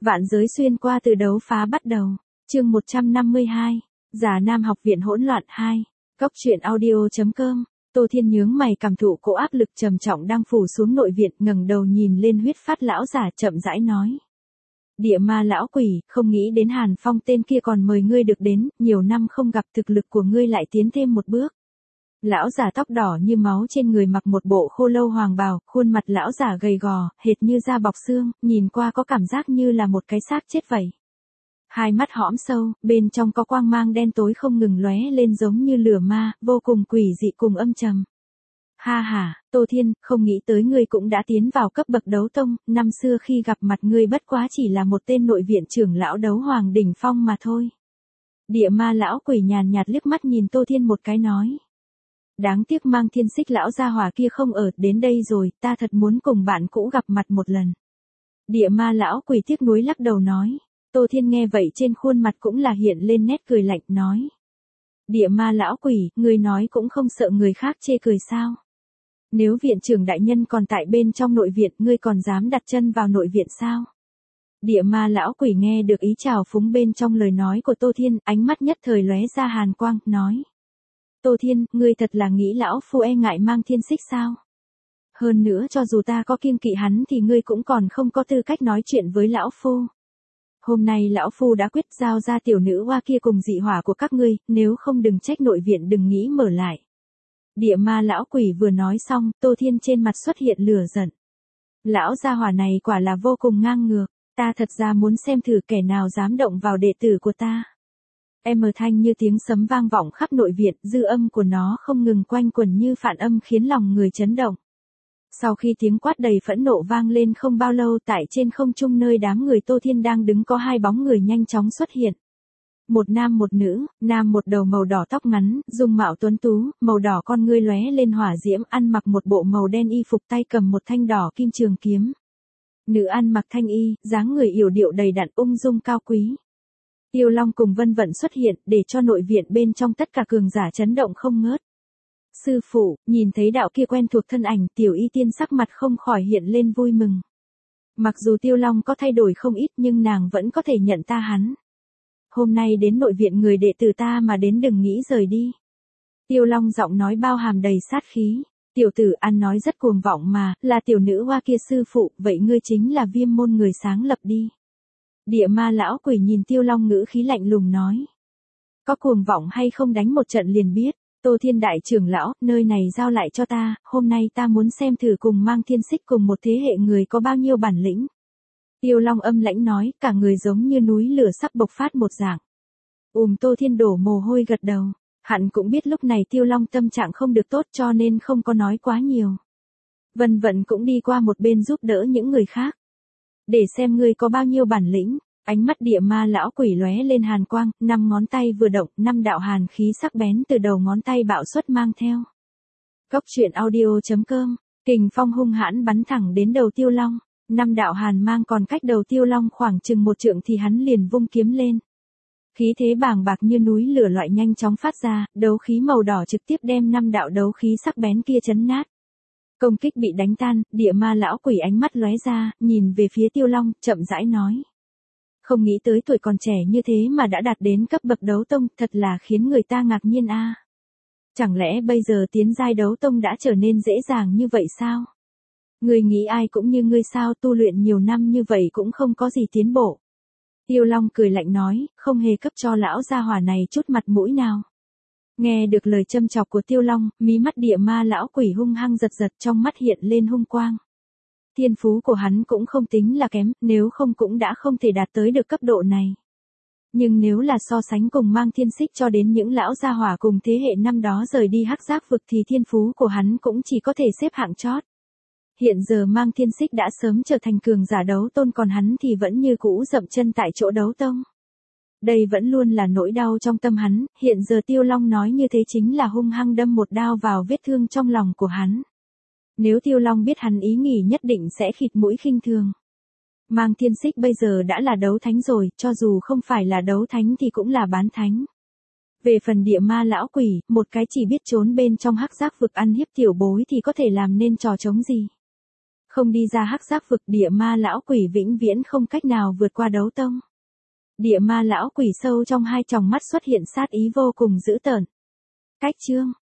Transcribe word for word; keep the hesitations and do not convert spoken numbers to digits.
Vạn giới xuyên qua từ đấu phá bắt đầu. Chương một trăm năm mươi hai. Già Nam học viện hỗn loạn hai. Cốc truyện audio.com. Tô Thiên nhướng mày cảm thụ cỗ áp lực trầm trọng đang phủ xuống nội viện, ngẩng đầu nhìn lên huyết phát lão giả chậm rãi nói. Địa ma lão quỷ, không nghĩ đến Hàn Phong tên kia còn mời ngươi được đến, nhiều năm không gặp thực lực của ngươi lại tiến thêm một bước. Lão giả tóc đỏ như máu trên người mặc một bộ khô lâu hoàng bào, khuôn mặt lão giả gầy gò, hệt như da bọc xương, nhìn qua có cảm giác như là một cái xác chết vậy. Hai mắt hõm sâu, bên trong có quang mang đen tối không ngừng lóe lên giống như lửa ma, vô cùng quỷ dị cùng âm trầm. Ha ha, Tô Thiên, không nghĩ tới ngươi cũng đã tiến vào cấp bậc đấu tông, năm xưa khi gặp mặt ngươi bất quá chỉ là một tên nội viện trưởng lão đấu hoàng đỉnh phong mà thôi. Địa ma lão quỷ nhàn nhạt liếc mắt nhìn Tô Thiên một cái nói. Đáng tiếc Mang Thiên Xích lão gia hỏa kia không ở, đến đây rồi, ta thật muốn cùng bạn cũ gặp mặt một lần. Địa ma lão quỷ tiếc nuối lắc đầu nói. Tô Thiên nghe vậy trên khuôn mặt cũng là hiện lên nét cười lạnh nói. Địa ma lão quỷ, ngươi nói cũng không sợ người khác chê cười sao? Nếu viện trưởng đại nhân còn tại bên trong nội viện, ngươi còn dám đặt chân vào nội viện sao? Địa ma lão quỷ nghe được ý trào phúng bên trong lời nói của Tô Thiên, ánh mắt nhất thời lóe ra hàn quang, nói. Tô Thiên, ngươi thật là nghĩ lão phu e ngại Mang Thiên Xích sao? Hơn nữa cho dù ta có kiêng kỵ hắn thì ngươi cũng còn không có tư cách nói chuyện với lão phu. Hôm nay lão phu đã quyết giao ra tiểu nữ hoa kia cùng dị hỏa của các ngươi, nếu không đừng trách nội viện đừng nghĩ mở lại. Địa ma lão quỷ vừa nói xong, Tô Thiên trên mặt xuất hiện lửa giận. Lão gia hỏa này quả là vô cùng ngang ngược, ta thật ra muốn xem thử kẻ nào dám động vào đệ tử của ta. Em thanh như tiếng sấm vang vọng khắp nội viện, dư âm của nó không ngừng quanh quẩn như phản âm khiến lòng người chấn động. Sau khi tiếng quát đầy phẫn nộ vang lên không bao lâu, tại trên không trung nơi đám người Tô Thiên đang đứng có hai bóng người nhanh chóng xuất hiện. Một nam một nữ, nam một đầu màu đỏ tóc ngắn, dung mạo tuấn tú, màu đỏ con ngươi lóe lên hỏa diễm, ăn mặc một bộ màu đen y phục, tay cầm một thanh đỏ kim trường kiếm. Nữ ăn mặc thanh y, dáng người yểu điệu đầy đặn, ung dung cao quý. Tiêu Long cùng Vân Vận xuất hiện, để cho nội viện bên trong tất cả cường giả chấn động không ngớt. Sư phụ, nhìn thấy đạo kia quen thuộc thân ảnh, tiểu y tiên sắc mặt không khỏi hiện lên vui mừng. Mặc dù Tiêu Long có thay đổi không ít nhưng nàng vẫn có thể nhận ta hắn. Hôm nay đến nội viện người đệ tử ta mà đến đừng nghĩ rời đi. Tiêu Long giọng nói bao hàm đầy sát khí. Tiểu tử ăn nói rất cuồng vọng mà, là tiểu nữ hoa kia sư phụ, vậy ngươi chính là Viêm môn người sáng lập đi. Địa ma lão quỷ nhìn Tiêu Long ngữ khí lạnh lùng nói. Có cuồng vọng hay không đánh một trận liền biết. Tô Thiên đại trưởng lão, nơi này giao lại cho ta, hôm nay ta muốn xem thử cùng Mang Thiên Xích cùng một thế hệ người có bao nhiêu bản lĩnh. Tiêu Long âm lãnh nói, cả người giống như núi lửa sắp bộc phát một dạng. Ùm Tô Thiên đổ mồ hôi gật đầu, hắn cũng biết lúc này Tiêu Long tâm trạng không được tốt cho nên không có nói quá nhiều. Vân Vận cũng đi qua một bên giúp đỡ những người khác. Để xem ngươi có bao nhiêu bản lĩnh. Ánh mắt địa ma lão quỷ lóe lên hàn quang, năm ngón tay vừa động, năm đạo hàn khí sắc bén từ đầu ngón tay bạo xuất mang theo. Cốc truyện audio.com, kình phong hung hãn bắn thẳng đến đầu Tiêu Long, năm đạo hàn mang còn cách đầu Tiêu Long khoảng chừng một trượng thì hắn liền vung kiếm lên. Khí thế bàng bạc như núi lửa loại nhanh chóng phát ra, đấu khí màu đỏ trực tiếp đem năm đạo đấu khí sắc bén kia chấn nát. Công kích bị đánh tan, địa ma lão quỷ ánh mắt lóe ra, nhìn về phía Tiêu Long, chậm rãi nói. Không nghĩ tới tuổi còn trẻ như thế mà đã đạt đến cấp bậc đấu tông, thật là khiến người ta ngạc nhiên a. À. Chẳng lẽ bây giờ tiến giai đấu tông đã trở nên dễ dàng như vậy sao? Người nghĩ ai cũng như ngươi sao, tu luyện nhiều năm như vậy cũng không có gì tiến bộ. Tiêu Long cười lạnh nói, không hề cấp cho lão gia hỏa này chút mặt mũi nào. Nghe được lời châm chọc của Tiêu Long, mí mắt địa ma lão quỷ hung hăng giật giật, trong mắt hiện lên hung quang. Thiên phú của hắn cũng không tính là kém, nếu không cũng đã không thể đạt tới được cấp độ này. Nhưng nếu là so sánh cùng Mang Thiên Xích cho đến những lão gia hỏa cùng thế hệ năm đó rời đi hắc giác vực thì thiên phú của hắn cũng chỉ có thể xếp hạng chót. Hiện giờ Mang Thiên Xích đã sớm trở thành cường giả đấu tôn, còn hắn thì vẫn như cũ dậm chân tại chỗ đấu tông. Đây vẫn luôn là nỗi đau trong tâm hắn, hiện giờ Tiêu Long nói như thế chính là hung hăng đâm một đao vào vết thương trong lòng của hắn. Nếu Tiêu Long biết hắn ý nghĩ nhất định sẽ khịt mũi khinh thường. Mang Thiên Xích bây giờ đã là đấu thánh rồi, cho dù không phải là đấu thánh thì cũng là bán thánh. Về phần địa ma lão quỷ, một cái chỉ biết trốn bên trong hắc giác vực ăn hiếp tiểu bối thì có thể làm nên trò trống gì. Không đi ra hắc giác vực, địa ma lão quỷ vĩnh viễn không cách nào vượt qua đấu tông. Địa ma lão quỷ sâu trong hai tròng mắt xuất hiện sát ý vô cùng dữ tợn. Cách chương